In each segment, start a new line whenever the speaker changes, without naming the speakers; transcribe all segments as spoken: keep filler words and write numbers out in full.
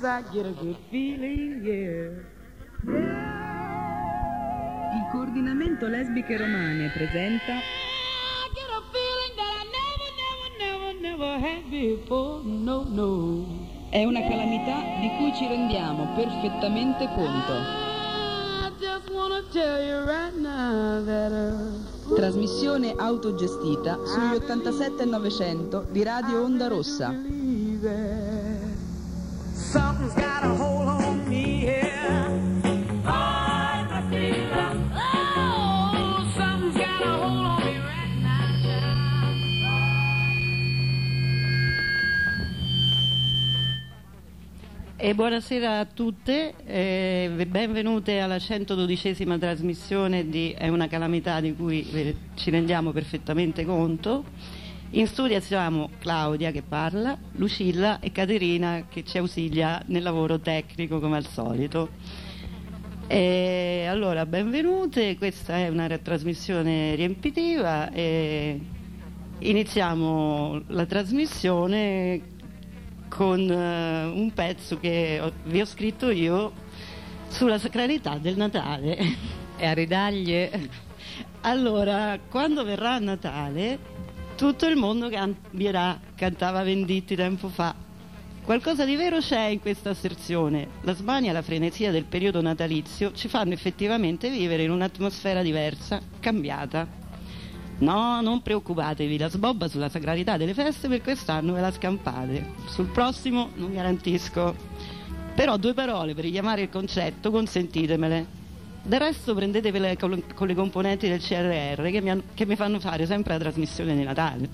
Sometimes I get a good feeling, yeah.
Il coordinamento lesbiche romane presenta
I get a feeling that I never, never, never, never had before, no, no.
È una calamità di cui ci rendiamo perfettamente conto.
I just wanna tell you right now that, uh,
Trasmissione autogestita sugli ottantasette e novecento di Radio Onda Rossa.
Something's got a hold on me here. Oh, something's got a hold on me right now.
E buonasera a tutte, eh, benvenute alla centododicesima trasmissione di È una calamità di cui eh, ci rendiamo perfettamente conto. In studio siamo Claudia che parla, Lucilla e Caterina che ci ausilia nel lavoro tecnico come al solito. E allora, benvenute, questa è una trasmissione riempitiva e iniziamo la trasmissione con uh, un pezzo che ho, vi ho scritto io sulla sacralità del Natale.
E a ridaglie.
Allora, quando verrà Natale tutto il mondo cambierà, cantava Venditti tempo fa. Qualcosa di vero c'è in questa asserzione. La smania e la frenesia del periodo natalizio ci fanno effettivamente vivere in un'atmosfera diversa, cambiata. No, non preoccupatevi, la sbobba sulla sacralità delle feste per quest'anno ve la scampate. Sul prossimo non garantisco. Però due parole per richiamare il concetto, consentitemele. Del resto prendetevele con, con le componenti del C R R che mi, han, che mi fanno fare sempre la trasmissione di Natale.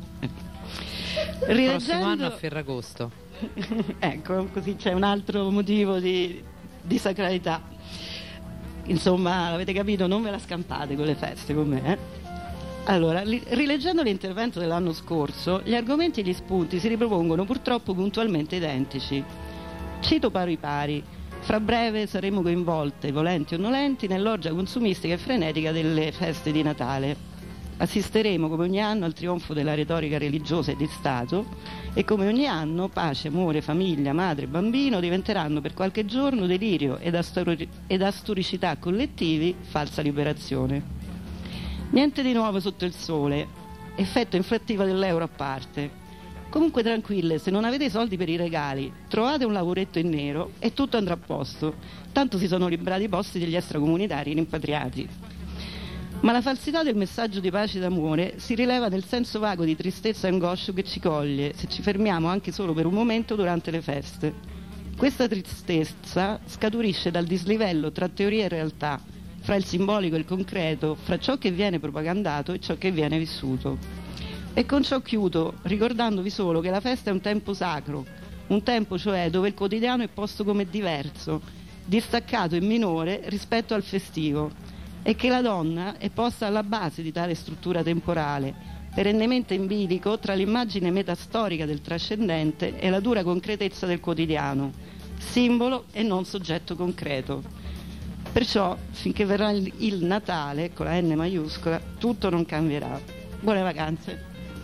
Il prossimo anno a Ferragosto.
Ecco, così c'è un altro motivo di, di sacralità. Insomma, avete capito, non ve la scampate con le feste con me, eh? Allora, li, rileggendo l'intervento dell'anno scorso, gli argomenti e gli spunti si ripropongono purtroppo puntualmente identici. Cito pari pari. Fra breve saremo coinvolte, volenti o nolenti, nell'orgia consumistica e frenetica delle feste di Natale. Assisteremo come ogni anno al trionfo della retorica religiosa e di Stato e come ogni anno pace, amore, famiglia, madre, bambino diventeranno per qualche giorno delirio ed, astori- ed astoricità collettivi, falsa liberazione. Niente di nuovo sotto il sole, effetto inflattivo dell'euro a parte. Comunque tranquille, se non avete i soldi per i regali, trovate un lavoretto in nero e tutto andrà a posto, tanto si sono liberati i posti degli extracomunitari rimpatriati. Ma la falsità del messaggio di pace ed amore si rileva nel senso vago di tristezza e angoscio che ci coglie se ci fermiamo anche solo per un momento durante le feste. Questa tristezza scaturisce dal dislivello tra teoria e realtà, fra il simbolico e il concreto, fra ciò che viene propagandato e ciò che viene vissuto. E con ciò chiudo, ricordandovi solo che la festa è un tempo sacro, un tempo cioè dove il quotidiano è posto come diverso, distaccato e minore rispetto al festivo, e che la donna è posta alla base di tale struttura temporale, perennemente in bilico tra l'immagine metastorica del trascendente e la dura concretezza del quotidiano, simbolo e non soggetto concreto. Perciò, finché verrà il, il Natale, con la N maiuscola, tutto non cambierà. Buone vacanze!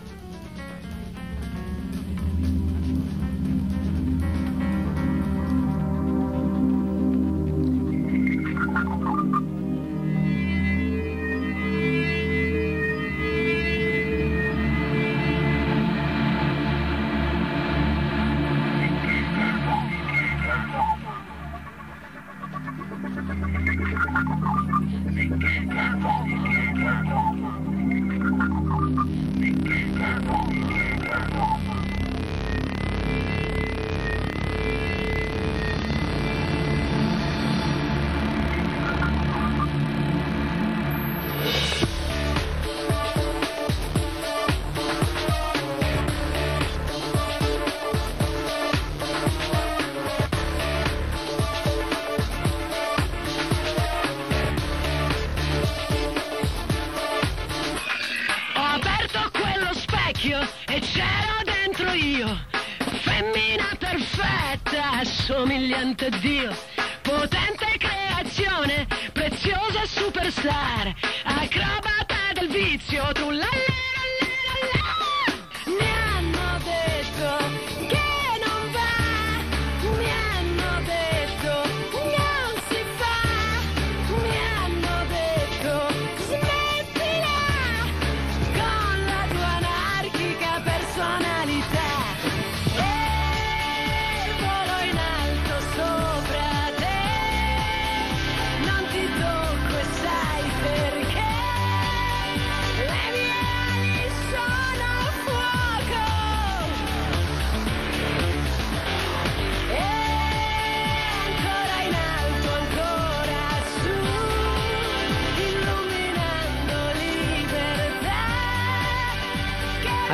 E c'ero dentro io, femmina perfetta, somigliante a Dio, potente creazione, preziosa superstar, acrobata del vizio, trullallera. Mi hanno detto che non va, mi hanno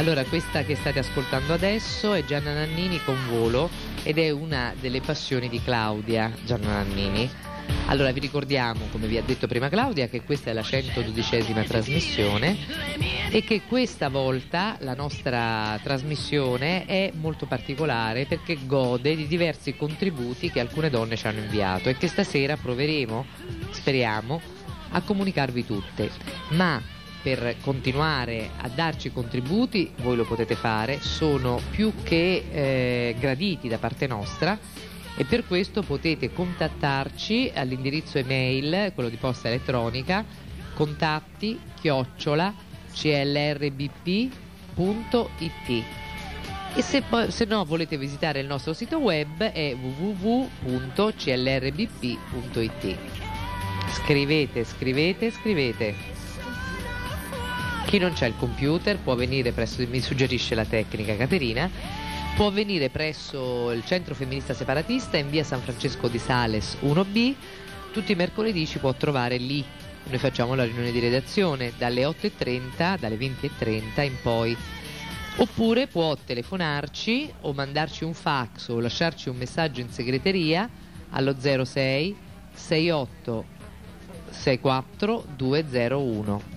Allora, questa che state ascoltando adesso è Gianna Nannini con Volo ed è una delle passioni di Claudia Gianna Nannini. Allora, vi ricordiamo, come vi ha detto prima Claudia, che questa è la centododicesima trasmissione e che questa volta la nostra trasmissione è molto particolare perché gode di diversi contributi che alcune donne ci hanno inviato e che stasera proveremo, speriamo, a comunicarvi tutte. Ma per continuare a darci contributi, voi lo potete fare, sono più che eh, graditi da parte nostra, e per questo potete contattarci all'indirizzo email, quello di posta elettronica, contatti chiocciola c l r b p punto i t, e se, se no volete visitare il nostro sito web è w w w punto c l r b p punto i t. Scrivete, scrivete, scrivete. Chi non c'ha il computer può venire presso, mi suggerisce la tecnica Caterina, può venire presso il Centro Femminista Separatista in via San Francesco di Sales uno B. Tutti i mercoledì ci può trovare lì. Noi facciamo la riunione di redazione dalle otto e trenta, dalle venti e trenta in poi. Oppure può telefonarci o mandarci un fax o lasciarci un messaggio in segreteria allo zero sei sei otto sei quattro due zero uno.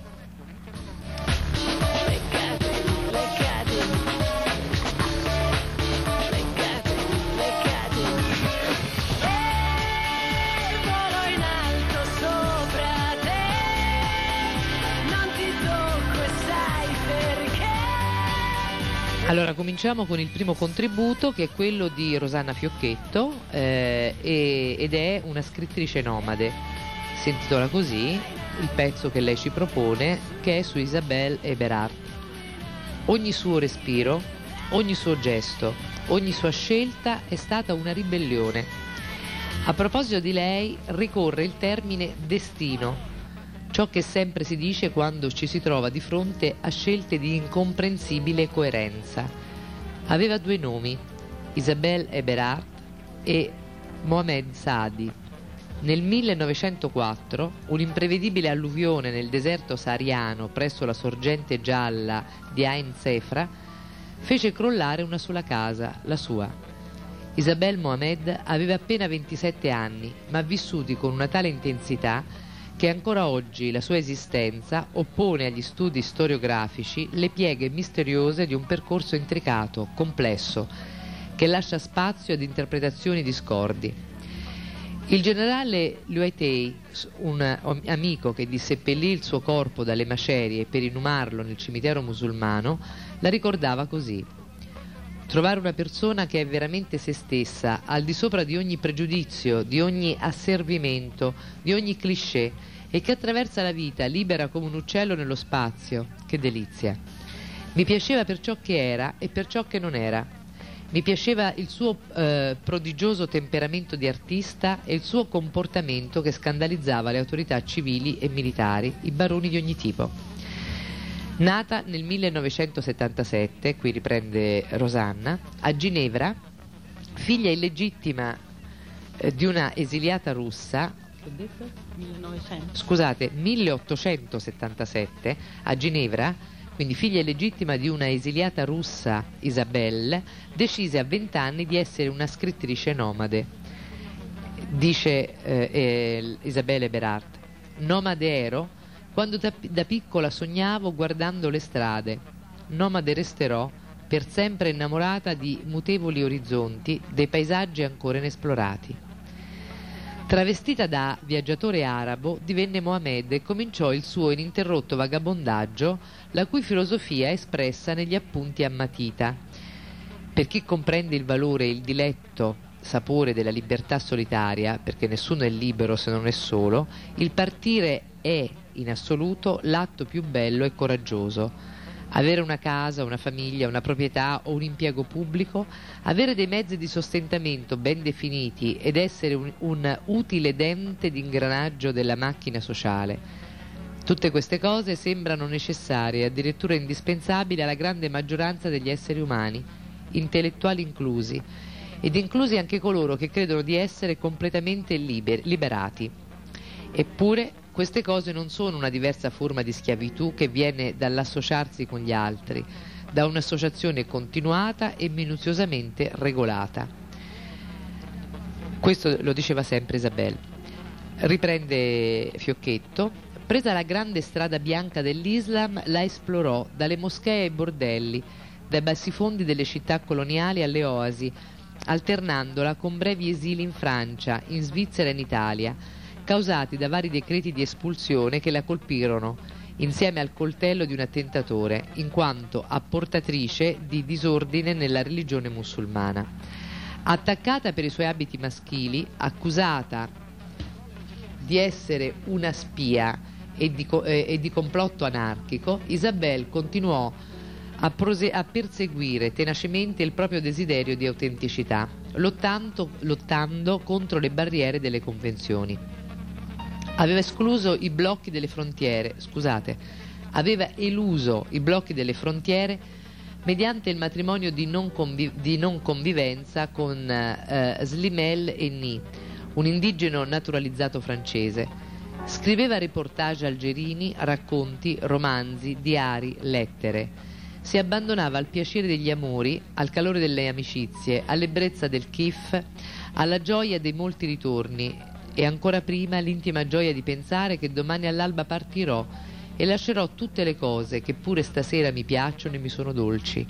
Allora, cominciamo con il primo contributo, che è quello di Rosanna Fiocchetto, eh, e, ed è una scrittrice nomade. Si intitola così il pezzo che lei ci propone, che è su Isabelle Eberhardt. Ogni suo respiro, ogni suo gesto, ogni sua scelta è stata una ribellione. A proposito di lei ricorre il termine destino, ciò che sempre si dice quando ci si trova di fronte a scelte di incomprensibile coerenza. Aveva due nomi, Isabelle Eberhardt e Mohamed Saadi. Nel millenovecentoquattro un'imprevedibile alluvione nel deserto sahariano presso la sorgente gialla di Ain Sefra fece crollare una sola casa, la sua. Isabelle Mohamed aveva appena ventisette anni, ma vissuti con una tale intensità che ancora oggi la sua esistenza oppone agli studi storiografici le pieghe misteriose di un percorso intricato, complesso, che lascia spazio ad interpretazioni discordi. Il generale Luetei, un amico che disseppellì il suo corpo dalle macerie per inumarlo nel cimitero musulmano, la ricordava così: trovare una persona che è veramente se stessa, al di sopra di ogni pregiudizio, di ogni asservimento, di ogni cliché, e che attraversa la vita libera come un uccello nello spazio. Che delizia! Mi piaceva per ciò che era e per ciò che non era. Mi piaceva il suo eh, prodigioso temperamento di artista e il suo comportamento che scandalizzava le autorità civili e militari, i baroni di ogni tipo. Nata nel millenovecentosettantasette, qui riprende Rosanna, a Ginevra, figlia illegittima eh, di una esiliata russa,
Che ho detto? millenovecento.
scusate, milleottocentosettantasette, a Ginevra, quindi figlia illegittima di una esiliata russa, Isabelle, decise a vent'anni di essere una scrittrice nomade. Dice eh, eh, Isabelle Eberhardt: nomade ero quando da, da piccola sognavo guardando le strade. Nomade resterò per sempre innamorata di mutevoli orizzonti, dei paesaggi ancora inesplorati. Travestita da viaggiatore arabo, divenne Mohamed e cominciò il suo ininterrotto vagabondaggio, la cui filosofia è espressa negli appunti a matita. Per chi comprende il valore e il diletto sapore della libertà solitaria, perché nessuno è libero se non è solo, il partire è, in assoluto, l'atto più bello e coraggioso. Avere una casa, una famiglia, una proprietà o un impiego pubblico, avere dei mezzi di sostentamento ben definiti ed essere un, un utile dente d'ingranaggio della macchina sociale. Tutte queste cose sembrano necessarie e addirittura indispensabili alla grande maggioranza degli esseri umani, intellettuali inclusi, ed inclusi anche coloro che credono di essere completamente liber- liberati. Eppure queste cose non sono una diversa forma di schiavitù che viene dall'associarsi con gli altri, da un'associazione continuata e minuziosamente regolata. Questo lo diceva sempre Isabel. Riprende Fiocchetto: presa la grande strada bianca dell'Islam, la esplorò dalle moschee ai bordelli, dai bassifondi delle città coloniali alle oasi, alternandola con brevi esili in Francia, in Svizzera e in Italia, causati da vari decreti di espulsione che la colpirono insieme al coltello di un attentatore, in quanto apportatrice di disordine nella religione musulmana. Attaccata per i suoi abiti maschili, accusata di essere una spia e di, eh, e di complotto anarchico, Isabel continuò a, prose- a perseguire tenacemente il proprio desiderio di autenticità, lottando, lottando contro le barriere delle convenzioni. Aveva escluso i blocchi delle frontiere, scusate, aveva eluso i blocchi delle frontiere mediante il matrimonio di non, convi- di non convivenza con eh, Slimel Henny, un indigeno naturalizzato francese. Scriveva reportage algerini, racconti, romanzi, diari, lettere. Si abbandonava al piacere degli amori, al calore delle amicizie, all'ebbrezza del kiff, alla gioia dei molti ritorni e ancora prima l'intima gioia di pensare che domani all'alba partirò e lascerò tutte le cose che pure stasera mi piacciono e mi sono dolci.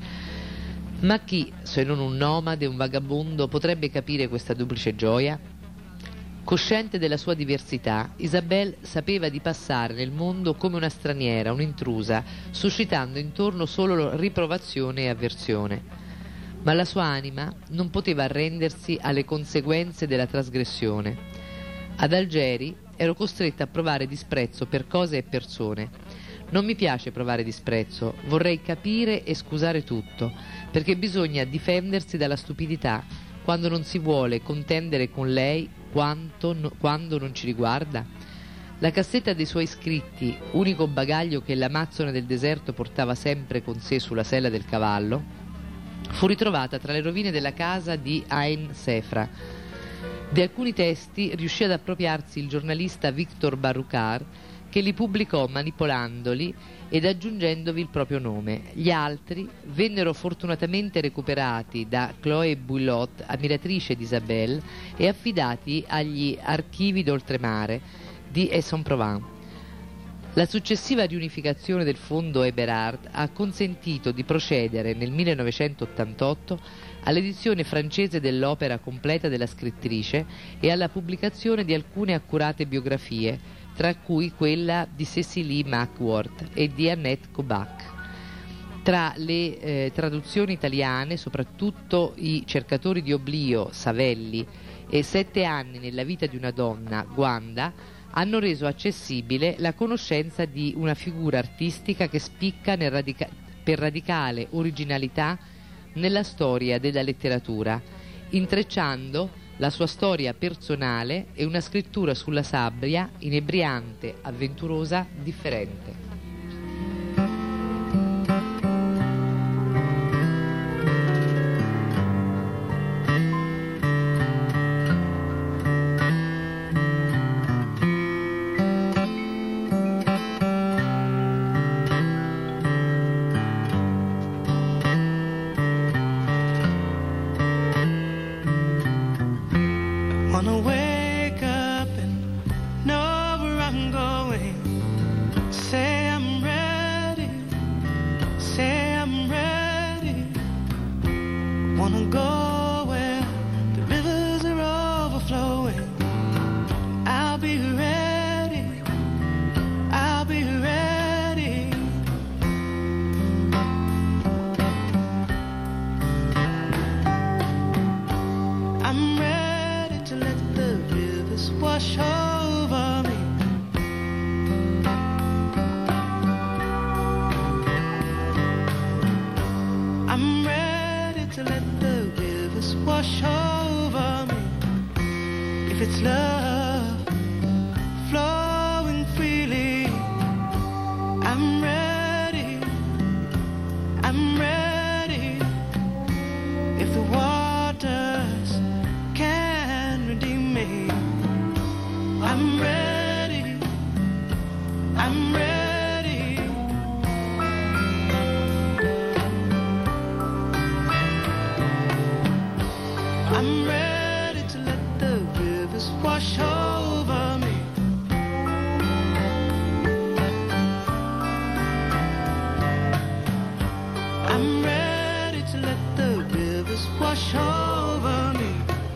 Ma chi, se non un nomade, un vagabondo, potrebbe capire questa duplice gioia? Cosciente della sua diversità, Isabel sapeva di passare nel mondo come una straniera, un'intrusa, suscitando intorno solo riprovazione e avversione. Ma la sua anima non poteva arrendersi alle conseguenze della trasgressione. Ad Algeri ero costretta a provare disprezzo per cose e persone. Non mi piace provare disprezzo, vorrei capire e scusare tutto, perché bisogna difendersi dalla stupidità quando non si vuole contendere con lei quanto, no, quando non ci riguarda. La cassetta dei suoi scritti, unico bagaglio che l'amazzone del deserto portava sempre con sé sulla sella del cavallo, fu ritrovata tra le rovine della casa di Ain Sefra. Di alcuni testi riuscì ad appropriarsi il giornalista Victor Barucar, che li pubblicò manipolandoli ed aggiungendovi il proprio nome. Gli altri vennero fortunatamente recuperati da Chloé Bouillot, ammiratrice di Isabel, e affidati agli archivi d'oltremare di Aix-en-Provence. La successiva riunificazione del fondo Eberhard ha consentito di procedere nel millenovecentottantotto all'edizione francese dell'opera completa della scrittrice e alla pubblicazione di alcune accurate biografie, tra cui quella di Cecily Mackworth e di Annette Kobach. Tra le eh, traduzioni italiane, soprattutto I cercatori di oblio, Savelli, e Sette anni nella vita di una donna, Guanda, hanno reso accessibile la conoscenza di una figura artistica che spicca nel radica- per radicale originalità nella storia della letteratura, intrecciando la sua storia personale e una scrittura sulla sabbia inebriante, avventurosa, differente.
Wanna wake up and know where I'm going. Say I'm ready, say I'm ready. Wanna go where the rivers are overflowing. I'll be ready, I'll be ready. I'm ready to let the rivers wash over me. I'm ready to let the rivers wash over me. If it's love flowing freely, I'm ready, I'm ready. If the waters can redeem me, I'm ready, I'm ready. I'm ready to let the rivers wash over me. I'm ready to let the rivers wash over me.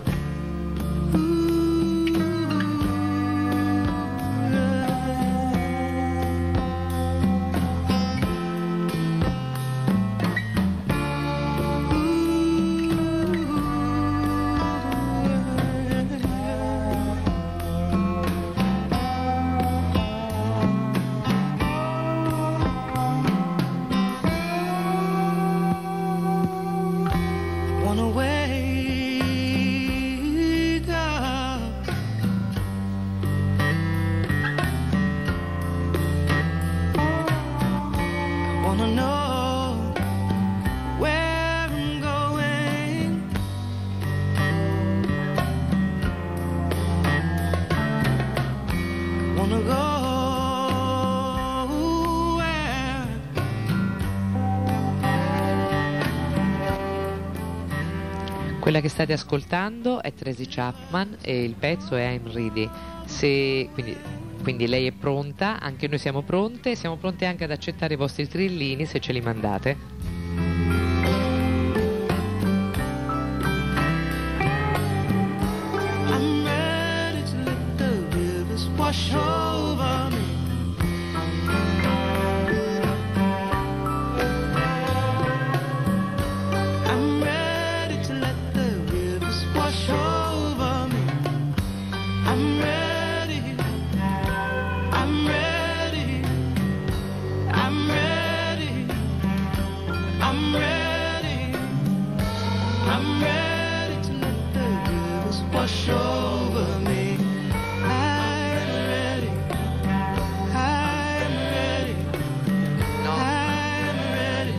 Quella che state ascoltando è Tracy Chapman e il pezzo è I'm Ready. Se, quindi, quindi lei è pronta, anche noi siamo pronte, siamo pronte anche ad accettare i vostri trillini se ce li mandate.
I'm ready to let the rivers wash over me. I'm ready to let the rivers wash over me. I'm ready, I'm ready, I'm ready, I'm ready, I'm ready to let the rivers wash over me. I'm ready, I'm ready, I'm ready,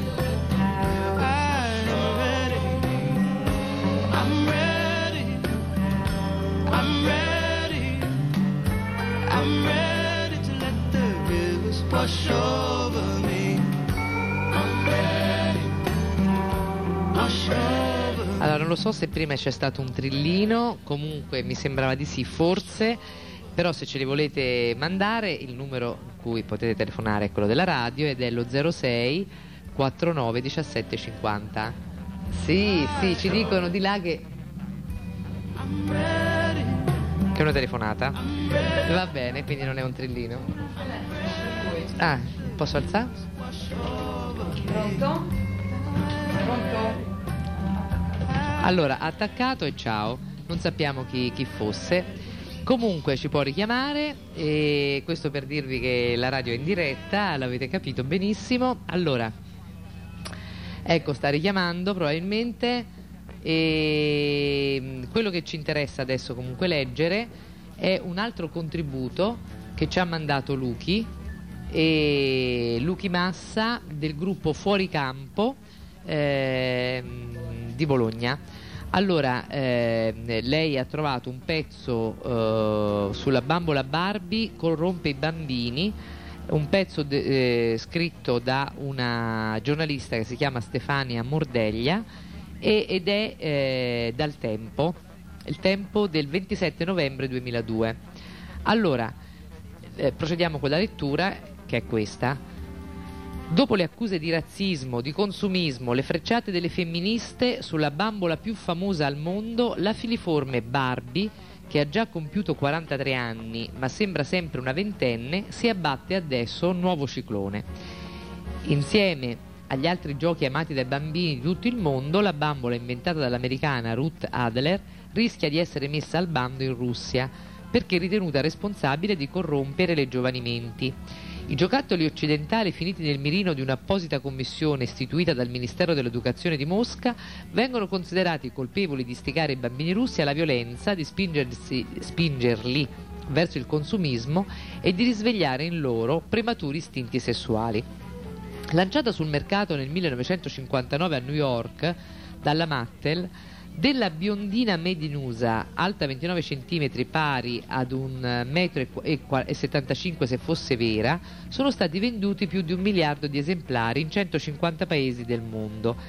I'm ready, I'm ready, I'm ready, I'm ready to let the rivers wash over me. I'm ready, wash over me.
Allora, non lo so se prima c'è stato un trillino, comunque mi sembrava di sì, forse, però se ce li volete mandare il numero a cui potete telefonare è quello della radio ed è lo zero sei quarantanove diciassette cinquanta. Sì, sì, ci dicono di là che
I'm ready,
che è una telefonata. Va bene, quindi non è un trillino. Ah, posso alzare?
Pronto? Pronto?
Allora, attaccato e ciao, non sappiamo chi, chi fosse, comunque ci può richiamare e questo per dirvi che la radio è in diretta, l'avete capito benissimo. Allora, ecco, sta richiamando probabilmente e quello che ci interessa adesso comunque leggere è un altro contributo che ci ha mandato Luchi, e Luchi Massa del gruppo Fuori Campo eh, di Bologna. Allora, eh, lei ha trovato un pezzo eh, sulla bambola Barbie corrompe i bambini, un pezzo de- eh, scritto da una giornalista che si chiama Stefania Mordeglia e- ed è eh, dal Tempo, il Tempo del ventisette novembre duemiladue. Allora, eh, procediamo con la lettura, che è questa. Dopo le accuse di razzismo, di consumismo, le frecciate delle femministe sulla bambola più famosa al mondo, la filiforme Barbie, che ha già compiuto quarantatré anni ma sembra sempre una ventenne, si abbatte adesso un nuovo ciclone. Insieme agli altri giochi amati dai bambini di tutto il mondo, la bambola inventata dall'americana Ruth Adler rischia di essere messa al bando in Russia perché ritenuta responsabile di corrompere le giovani menti. I giocattoli occidentali, finiti nel mirino di un'apposita commissione istituita dal Ministero dell'Educazione di Mosca, vengono considerati colpevoli di istigare i bambini russi alla violenza, di spingersi, spingerli verso il consumismo e di risvegliare in loro prematuri istinti sessuali. Lanciata sul mercato nel millenovecentocinquantanove a New York dalla Mattel, della biondina made in U S A, alta ventinove centimetri, pari ad un metro e settantacinque se fosse vera, sono stati venduti più di un miliardo di esemplari in centocinquanta paesi del mondo.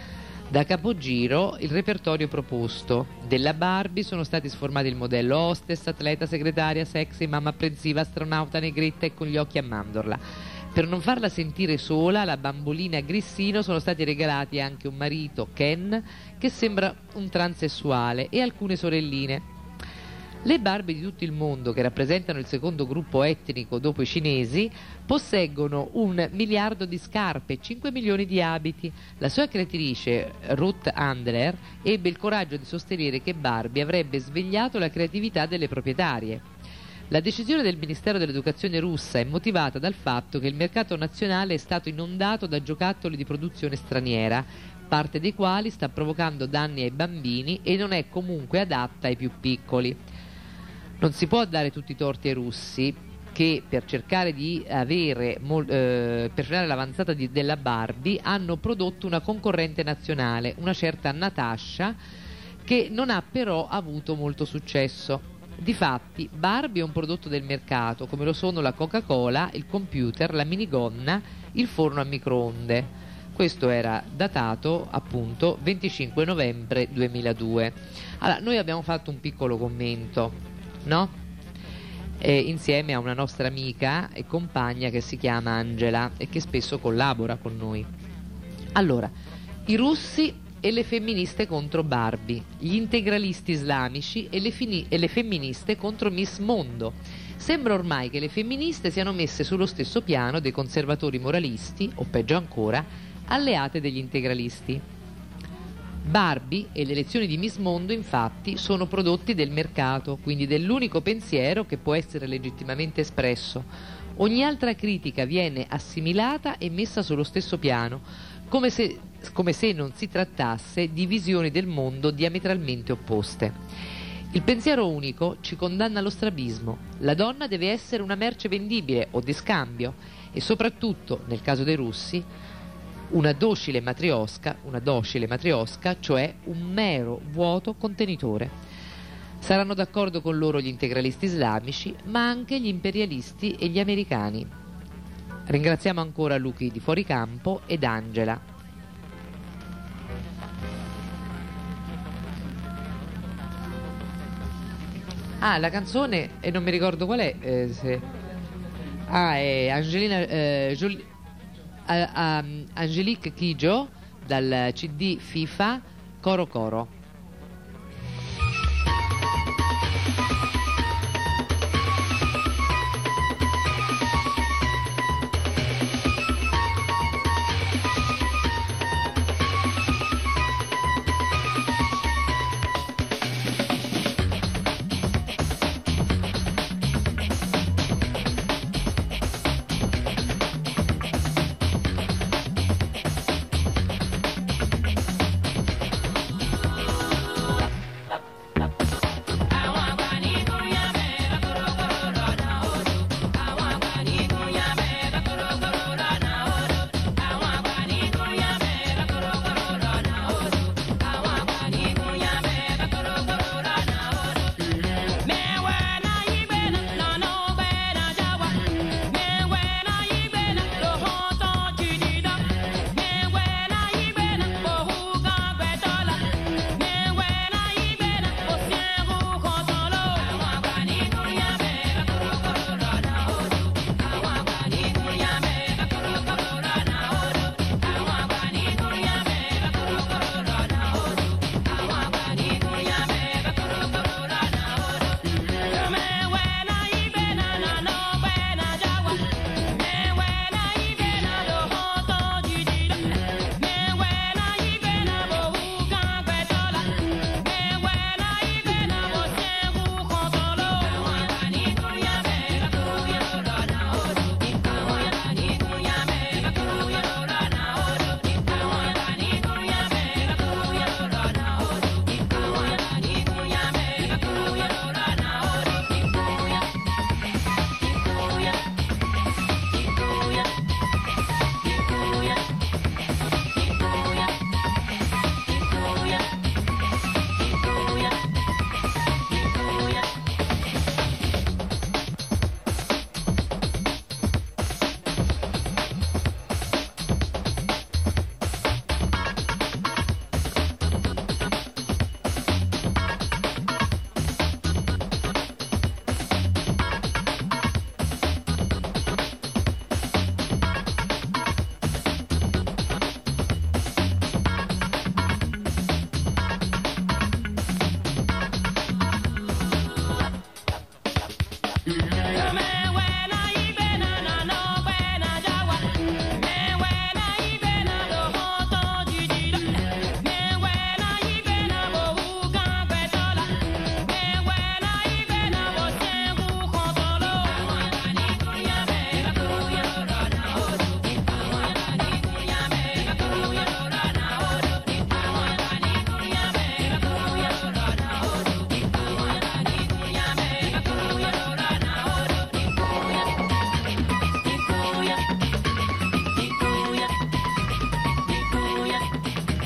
Da capogiro il repertorio proposto. Della Barbie sono stati sformati il modello hostess, atleta, segretaria, sexy, mamma apprensiva, astronauta, negretta e con gli occhi a mandorla. Per non farla sentire sola, alla bambolina Grissino sono stati regalati anche un marito, Ken, che sembra un transessuale, e alcune sorelline. Le Barbie di tutto il mondo, che rappresentano il secondo gruppo etnico dopo i cinesi, posseggono un miliardo di scarpe e cinque milioni di abiti. La sua creatrice, Ruth Handler, ebbe il coraggio di sostenere che Barbie avrebbe svegliato la creatività delle proprietarie. La decisione del Ministero dell'Educazione russa è motivata dal fatto che il mercato nazionale è stato inondato da giocattoli di produzione straniera, parte dei quali sta provocando danni ai bambini e non è comunque adatta ai più piccoli. Non si può dare tutti i torti ai russi, che per cercare di avere eh, per frenare l'avanzata di, della Barbie hanno prodotto una concorrente nazionale, una certa Natasha, che non ha però avuto molto successo. Difatti Barbie è un prodotto del mercato, come lo sono la Coca-Cola, il computer, la minigonna, il forno a microonde. Questo era datato appunto venticinque novembre duemiladue. Allora, noi abbiamo fatto un piccolo commento, no? Eh, insieme a una nostra amica e compagna che si chiama Angela e che spesso collabora con noi. Allora, i russi e le femministe contro Barbie, gli integralisti islamici e le, fini- e le femministe contro Miss Mondo. Sembra ormai che le femministe siano messe sullo stesso piano dei conservatori moralisti, o peggio ancora, alleate degli integralisti. Barbie e le lezioni di Miss Mondo, infatti, sono prodotti del mercato, quindi dell'unico pensiero che può essere legittimamente espresso. Ogni altra critica viene assimilata e messa sullo stesso piano, come se, come se non si trattasse di visioni del mondo diametralmente opposte. Il pensiero unico ci condanna allo strabismo. La donna deve essere una merce vendibile o di scambio e soprattutto, nel caso dei russi, una docile matriosca, una docile matriosca, cioè un mero vuoto contenitore. Saranno d'accordo con loro gli integralisti islamici, ma anche gli imperialisti e gli americani. Ringraziamo ancora Luchi di Fuoricampo ed Angela. Ah, la canzone, e non mi ricordo qual è. Eh, se... Ah, è Angelina... Eh, Jol... A, a, Angelique Kidjo dal C D FIFA Coro Coro.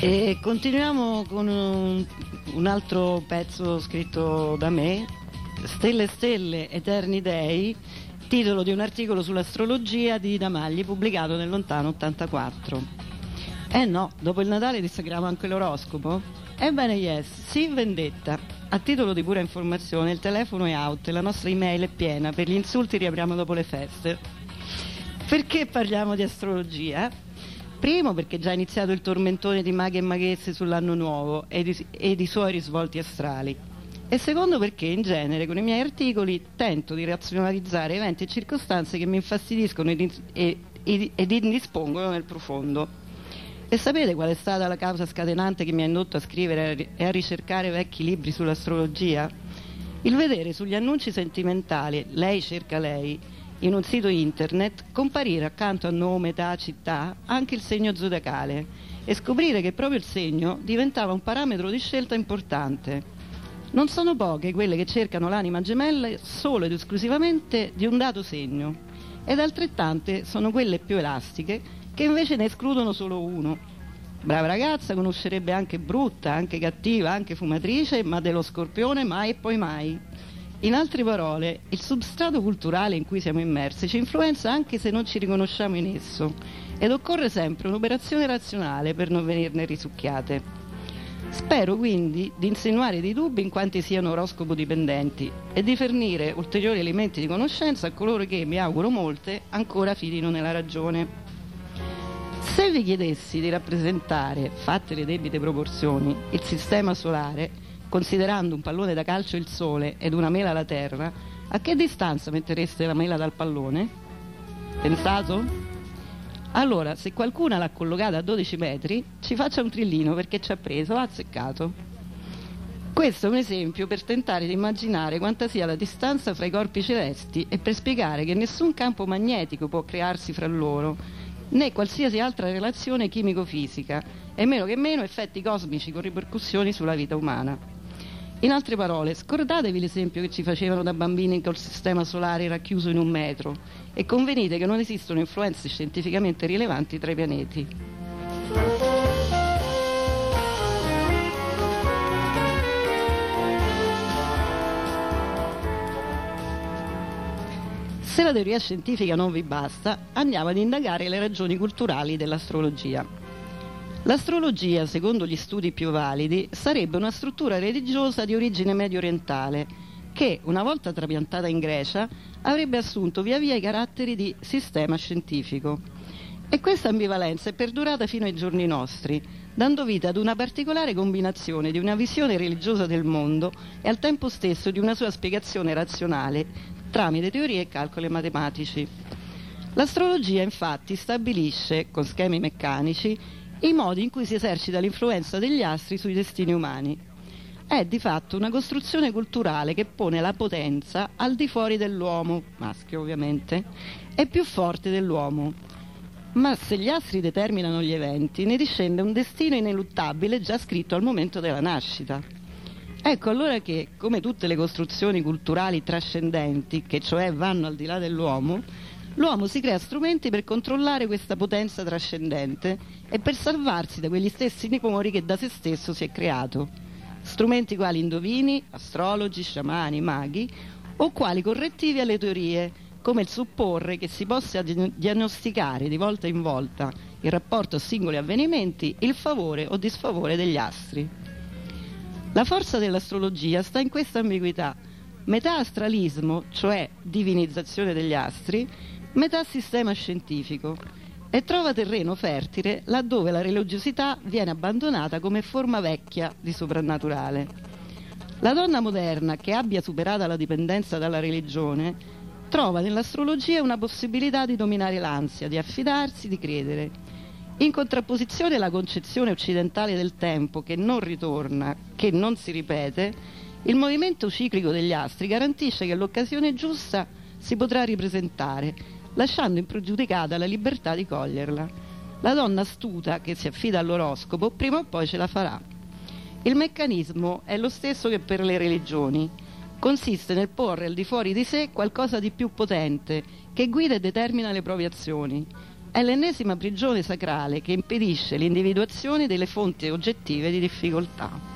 E continuiamo con un, un altro pezzo scritto da me, Stelle Stelle, Eterni Dei, titolo di un articolo sull'astrologia di Ida Magli pubblicato nel lontano ottantaquattro. Eh no, dopo il Natale dissacriamo anche l'oroscopo? Ebbene yes, sì vendetta. A titolo di pura informazione il telefono è out e la nostra email è piena, per gli insulti riapriamo dopo le feste. Perché parliamo di astrologia? Primo perché è già iniziato il tormentone di maghi e maghezze sull'anno nuovo e di, e di suoi risvolti astrali. E secondo perché in genere con i miei articoli tento di razionalizzare eventi e circostanze che mi infastidiscono ed, ed, ed, ed indispongono nel profondo. E sapete qual è stata la causa scatenante che mi ha indotto a scrivere e a ricercare vecchi libri sull'astrologia? Il vedere sugli annunci sentimentali "Lei cerca lei" in un sito internet comparire accanto a nome, età, città anche il segno zodiacale e scoprire che proprio il segno diventava un parametro di scelta importante. Non sono poche quelle che cercano l'anima gemella solo ed esclusivamente di un dato segno, ed altrettante sono quelle più elastiche che invece ne escludono solo uno. Brava ragazza conoscerebbe anche brutta, anche cattiva, anche fumatrice, ma dello Scorpione mai e poi mai. In altre parole, il substrato culturale in cui siamo immersi ci influenza anche se non ci riconosciamo in esso, ed occorre sempre un'operazione razionale per non venirne risucchiate. Spero quindi di insinuare dei dubbi in quanti siano oroscopo dipendenti e di fornire ulteriori elementi di conoscenza a coloro che, mi auguro molte, ancora fidino nella ragione. Se vi chiedessi di rappresentare, fatte le debite proporzioni, il sistema solare, considerando un pallone da calcio il Sole ed una mela la Terra, a che distanza mettereste la mela dal pallone? Pensato? Allora, se qualcuno l'ha collocata a dodici metri, ci faccia un trillino perché ci ha preso, ha azzeccato. Questo è un esempio per tentare di immaginare quanta sia la distanza fra i corpi celesti e per spiegare che nessun campo magnetico può crearsi fra loro, né qualsiasi altra relazione chimico-fisica, e meno che meno effetti cosmici con ripercussioni sulla vita umana. In altre parole, scordatevi l'esempio che ci facevano da bambini col sistema solare racchiuso in un metro e convenite che non esistono influenze scientificamente rilevanti tra i pianeti. Se la teoria scientifica non vi basta, andiamo ad indagare le ragioni culturali dell'astrologia. L'astrologia, secondo gli studi più validi, sarebbe una struttura religiosa di origine medio orientale che, una volta trapiantata in Grecia, avrebbe assunto via via i caratteri di sistema scientifico. E questa ambivalenza è perdurata fino ai giorni nostri, dando vita ad una particolare combinazione di una visione religiosa del mondo e al tempo stesso di una sua spiegazione razionale tramite teorie e calcoli matematici. L'astrologia, infatti, stabilisce, con schemi meccanici, i modi in cui si esercita l'influenza degli astri sui destini umani. È di fatto una costruzione culturale che pone la potenza al di fuori dell'uomo, maschio ovviamente, e più forte dell'uomo. Ma se gli astri determinano gli eventi, ne discende un destino ineluttabile già scritto al momento della nascita. Ecco allora che, come tutte le costruzioni culturali trascendenti, che cioè vanno al di là dell'uomo, l'uomo si crea strumenti per controllare questa potenza trascendente e per salvarsi da quegli stessi timori che da se stesso si è creato. Strumenti quali indovini, astrologi, sciamani, maghi, o quali correttivi alle teorie, come il supporre che si possa diagnosticare di volta in volta, in rapporto a singoli avvenimenti, il favore o disfavore degli astri. La forza dell'astrologia sta in questa ambiguità: metà astralismo, cioè divinizzazione degli astri, metà sistema scientifico, e trova terreno fertile laddove la religiosità viene abbandonata come forma vecchia di soprannaturale. La donna moderna che abbia superata la dipendenza dalla religione trova nell'astrologia una possibilità di dominare l'ansia, di affidarsi, di credere. In contrapposizione alla concezione occidentale del tempo che non ritorna, che non si ripete, il movimento ciclico degli astri garantisce che l'occasione giusta si potrà ripresentare, lasciando impregiudicata la libertà di coglierla. La donna astuta che si affida all'oroscopo prima o poi ce la farà. Il meccanismo è lo stesso che per le religioni. Consiste nel porre al di fuori di sé qualcosa di più potente che guida e determina le proprie azioni. è l'ennesima prigione sacrale che impedisce l'individuazione delle fonti oggettive di difficoltà.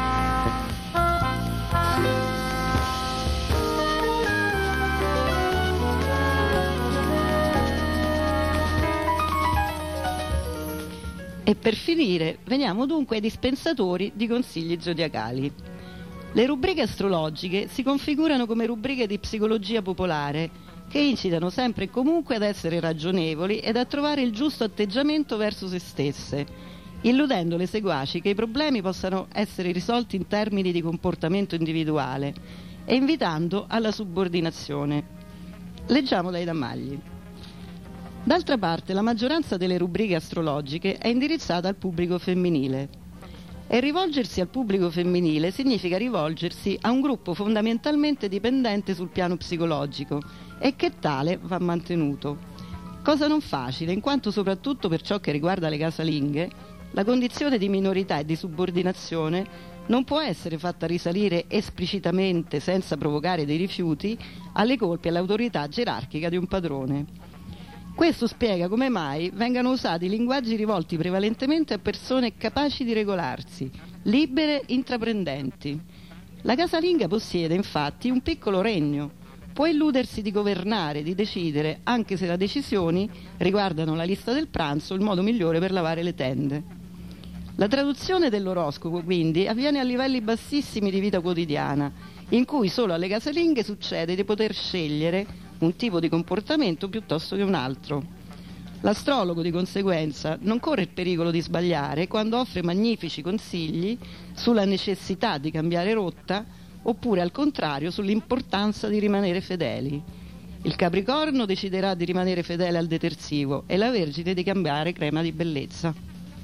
E per finire, veniamo dunque ai dispensatori di consigli zodiacali. Le rubriche astrologiche si configurano come rubriche di psicologia popolare che incitano sempre e comunque ad essere ragionevoli ed a trovare il giusto atteggiamento verso se stesse, illudendo le seguaci che i problemi possano essere risolti in termini di comportamento individuale e invitando alla subordinazione. Leggiamo dai Dammagli. D'altra parte, la maggioranza delle rubriche astrologiche è indirizzata al pubblico femminile. E rivolgersi al pubblico femminile significa rivolgersi a un gruppo fondamentalmente dipendente sul piano psicologico e che tale va mantenuto. Cosa non facile, in quanto soprattutto per ciò che riguarda le casalinghe, la condizione di minorità e di subordinazione non può essere fatta risalire esplicitamente, senza provocare dei rifiuti, alle colpe e all'autorità gerarchica di un padrone. Questo spiega come mai vengano usati linguaggi rivolti prevalentemente a persone capaci di regolarsi, libere, intraprendenti. La casalinga possiede infatti un piccolo regno, può illudersi di governare, di decidere, anche se le decisioni riguardano la lista del pranzo, il modo migliore per lavare le tende. La traduzione dell'oroscopo quindi avviene a livelli bassissimi di vita quotidiana, in cui solo alle casalinghe succede di poter scegliere un tipo di comportamento piuttosto che un altro. L'astrologo di conseguenza non corre il pericolo di sbagliare quando offre magnifici consigli sulla necessità di cambiare rotta oppure al contrario sull'importanza di rimanere fedeli. Il Capricorno deciderà di rimanere fedele al detersivo e la Vergine di cambiare crema di bellezza.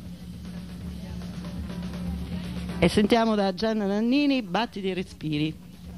E sentiamo da Gianna Nannini Battiti e respiri.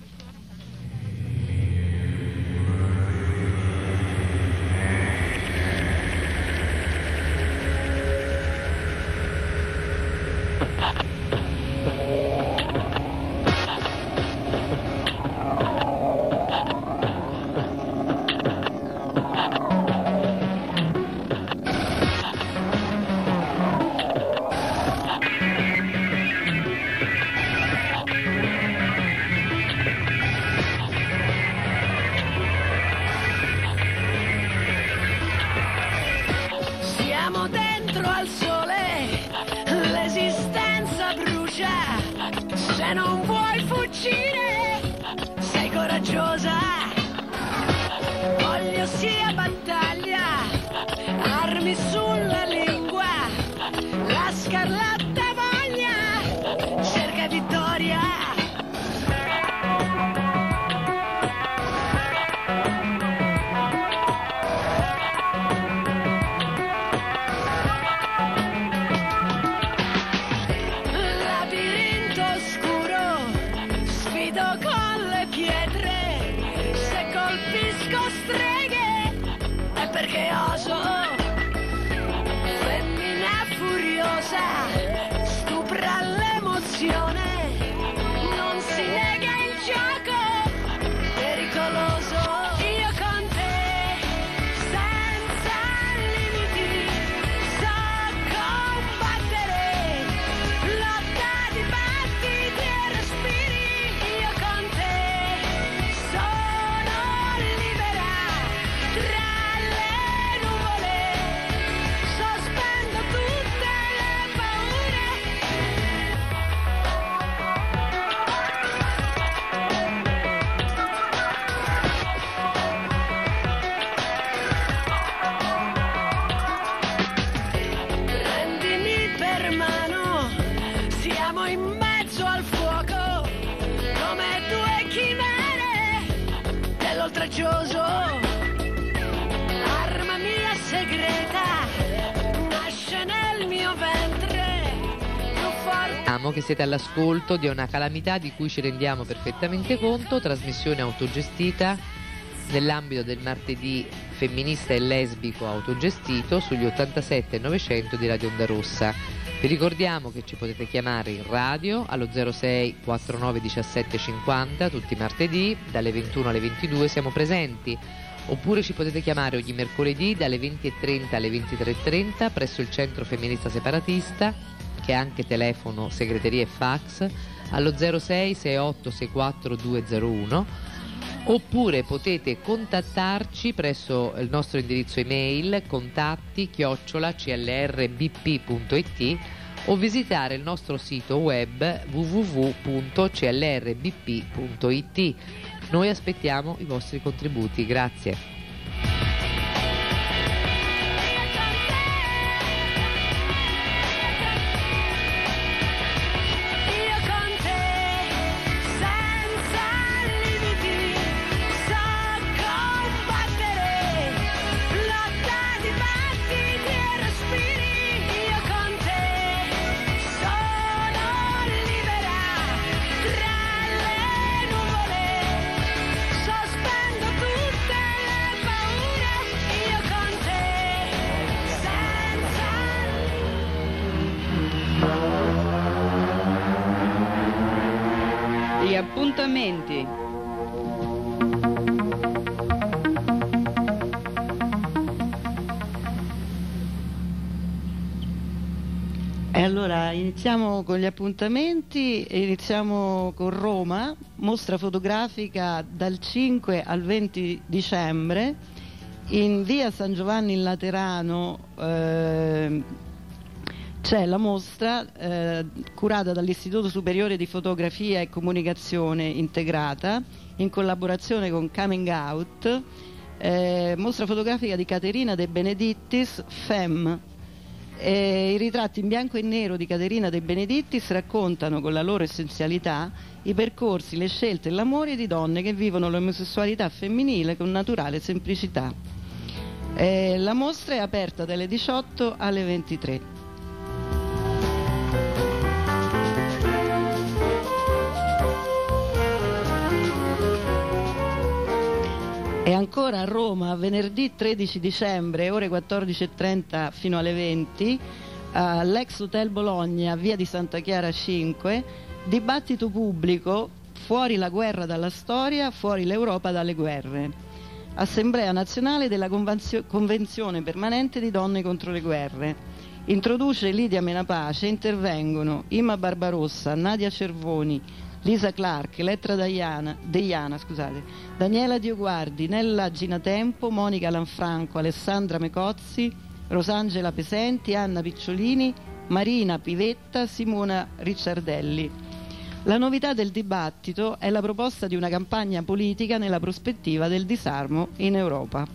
Se non vuoi fuggire, sei coraggiosa. Voglio sia battaglia, armi sulla lingua, la scarlatta voglia, cerca vittoria. Perché oso, femmina furiosa, stupra l'emozione, non si nega il gioco, pericoloso. Io con te, senza limiti, so combattere, lotta di battiti e respiri. Io con te, sono libera, tra arma mia segreta, nasce nel mio ventre, più forte.
Amo che siete all'ascolto di una calamità di cui ci rendiamo perfettamente conto, trasmissione autogestita nell'ambito del martedì femminista e lesbico autogestito sugli ottantasette e novecento di Radio Onda Rossa. Vi ricordiamo che ci potete chiamare in radio allo zero sei quarantanove diciassette cinquanta tutti i martedì dalle ventuno alle ventidue, siamo presenti oppure ci potete chiamare ogni mercoledì dalle venti e trenta alle ventitré e trenta presso il Centro Femminista Separatista, che è anche telefono, segreteria e fax, allo zero sei sei otto sei quattro due zero uno, oppure potete contattarci presso il nostro indirizzo email contatti chiocciola c l r b p punto i t o visitare il nostro sito web w w w punto c l r b p punto i t. Noi aspettiamo i vostri contributi, grazie.
Gli appuntamenti.
E allora iniziamo con gli appuntamenti, iniziamo con Roma, mostra fotografica dal cinque al venti dicembre in via San Giovanni in Laterano. Eh, C'è la mostra eh, curata dall'Istituto Superiore di Fotografia e Comunicazione Integrata in collaborazione con Coming Out, eh, mostra fotografica di Caterina De Benedittis, Femme. E i ritratti in bianco e nero di Caterina De Benedittis raccontano con la loro essenzialità i percorsi, le scelte e l'amore di donne che vivono l'omosessualità femminile con naturale semplicità. Eh, la mostra è aperta dalle diciotto alle ventitré. E ancora a Roma, venerdì tredici dicembre, ore quattordici e trenta fino alle venti, all'ex Hotel Bologna, via di Santa Chiara cinque, dibattito pubblico, fuori la guerra dalla storia, fuori l'Europa dalle guerre. Assemblea nazionale della Convenzio- Convenzione permanente di donne contro le guerre. Introduce Lidia Menapace, intervengono Imma Barbarossa, Nadia Cervoni, Lisa Clark, Elettra Deiana, Deiana scusate, Daniela Dioguardi, Nella Ginatempo, Monica Lanfranco, Alessandra Mecozzi, Rosangela Pesenti, Anna Picciolini, Marina Pivetta, Simona Ricciardelli. La novità del dibattito è la proposta di una campagna politica nella prospettiva del disarmo in Europa.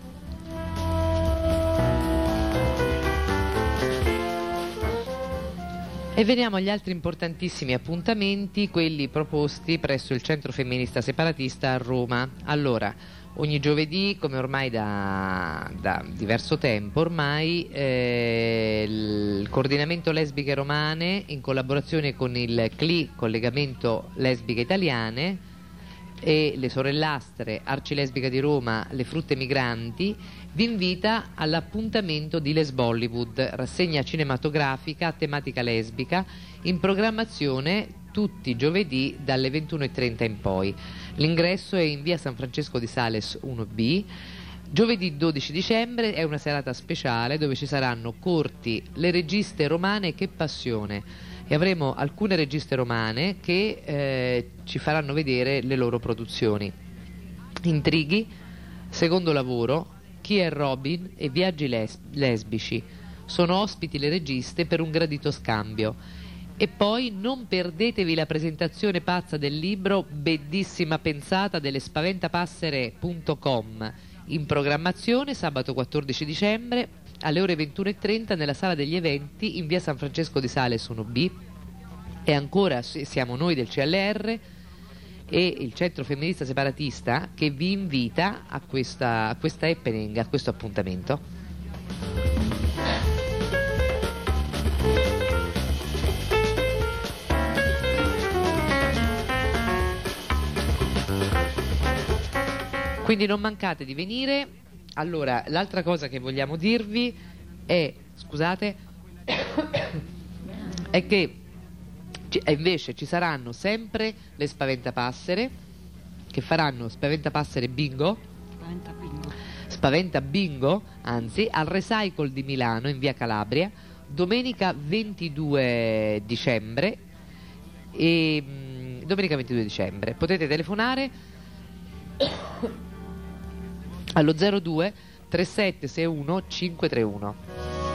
E veniamo agli altri importantissimi appuntamenti, quelli proposti presso il Centro Femminista Separatista a Roma. Allora, ogni giovedì, come ormai da, da diverso tempo, ormai eh, il Coordinamento Lesbiche Romane, in collaborazione con il C L I, Collegamento Lesbiche Italiane, e le sorellastre Arcilesbica di Roma, Le Frutte Migranti, vi invita all'appuntamento di Lesbollywood, rassegna cinematografica a tematica lesbica, in programmazione tutti i giovedì dalle ventuno e trenta in poi. L'ingresso è in via San Francesco di Sales uno B. Giovedì dodici dicembre è una serata speciale dove ci saranno corti Le registe romane che passione, e avremo alcune registe romane che eh, ci faranno vedere le loro produzioni. Intrighi, Secondo lavoro, Chi è Robin e Viaggi les- lesbici. Sono ospiti le registe per un gradito scambio. E poi non perdetevi la presentazione pazza del libro Bellissima pensata delle spaventapassere punto com, in programmazione sabato quattordici dicembre alle ore ventuno e trenta nella sala degli eventi in via San Francesco di Sales uno B. E ancora siamo noi del C L R e il Centro Femminista Separatista che vi invita a questa, a questa happening, a questo appuntamento. Quindi non mancate di venire. Allora, l'altra cosa che vogliamo dirvi è, scusate, è che e invece ci saranno sempre le spaventapassere che faranno spaventapassere bingo
Spaventa bingo.
Spaventa bingo, anzi, al Recycle di Milano in via Calabria, domenica ventidue dicembre. E, mh, domenica ventidue dicembre potete telefonare allo zero due tre sette sei uno cinque tre uno.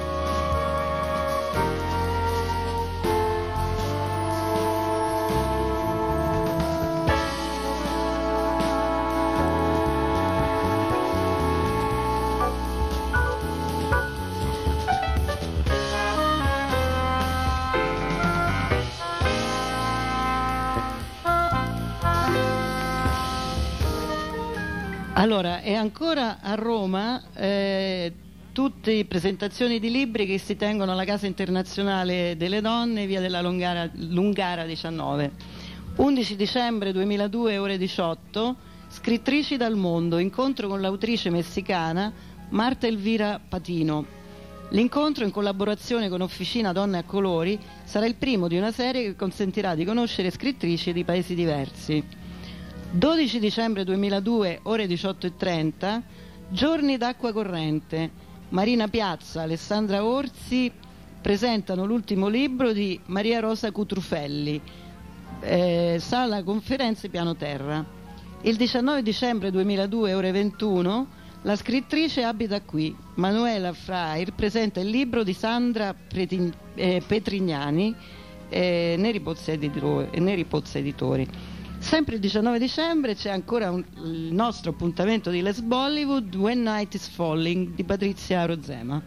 Allora, è ancora a Roma eh, tutte presentazioni di libri che si tengono alla Casa Internazionale delle Donne, via della Lungara, Lungara diciannove. undici dicembre duemiladue, ore diciotto, Scrittrici dal mondo, incontro con l'autrice messicana Marta Elvira Patino. L'incontro, in collaborazione con Officina Donne a Colori, sarà il primo di una serie che consentirà di conoscere scrittrici di paesi diversi. dodici dicembre duemiladue, ore diciotto e trenta, Giorni d'acqua corrente. Marina Piazza, Alessandra Orsi presentano l'ultimo libro di Maria Rosa Cutrufelli, eh, sala conferenze piano terra. Il diciannove dicembre duemiladue, ore ventuno, la scrittrice abita qui. Manuela Frair presenta il libro di Sandra Pretin- eh, Petrignani, eh, Neri Pozzi Editori. Neri Pozzi Editori. Sempre il diciannove dicembre c'è ancora un, il nostro appuntamento di Les Bollywood, When Night is Falling, di Patrizia Rozema.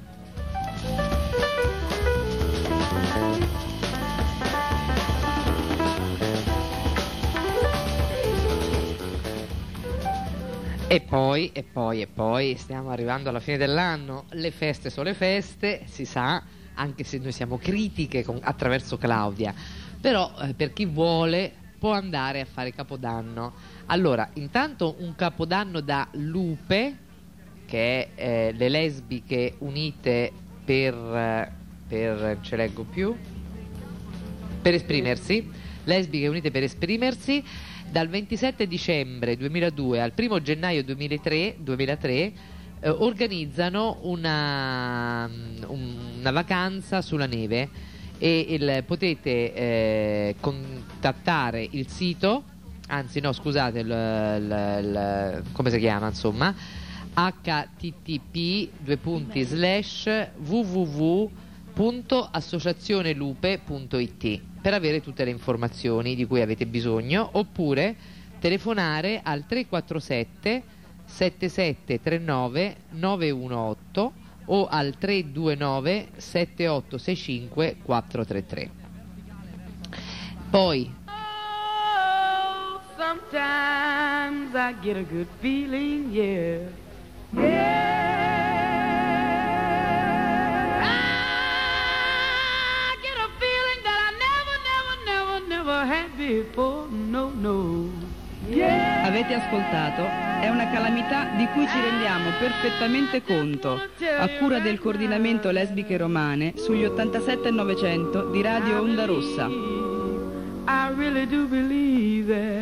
E poi, e poi, e poi, stiamo arrivando alla fine dell'anno, le feste sono le feste, si sa, anche se noi siamo critiche con, attraverso Claudia, però eh, per chi vuole può andare a fare Capodanno. Allora, intanto un Capodanno da Lupe, che è eh, le lesbiche unite per, eh, per, ce leggo più, per esprimersi, lesbiche unite per esprimersi, dal ventisette dicembre duemiladue al primo gennaio duemilatré, duemilatré eh, organizzano una, una vacanza sulla neve. E il, potete eh, contattare il sito, anzi no scusate, il, il, il, come si chiama insomma, h t t p due punti slash w w w punto associazionelupe punto i t per avere tutte le informazioni di cui avete bisogno, oppure telefonare al tre quattro sette sette sette tre nove nove uno otto o al tre due nove sette otto sei cinque quattro tre tre. Poi
Oh, sometimes I get a good feeling, yeah. Yeah. I get a feeling that I never, never, never, never had before. No, no. Yeah.
Avete ascoltato? È una calamità di cui ci rendiamo perfettamente conto, a cura del coordinamento lesbiche romane sugli ottantasette e novecento di Radio Onda Rossa.
I really do believe that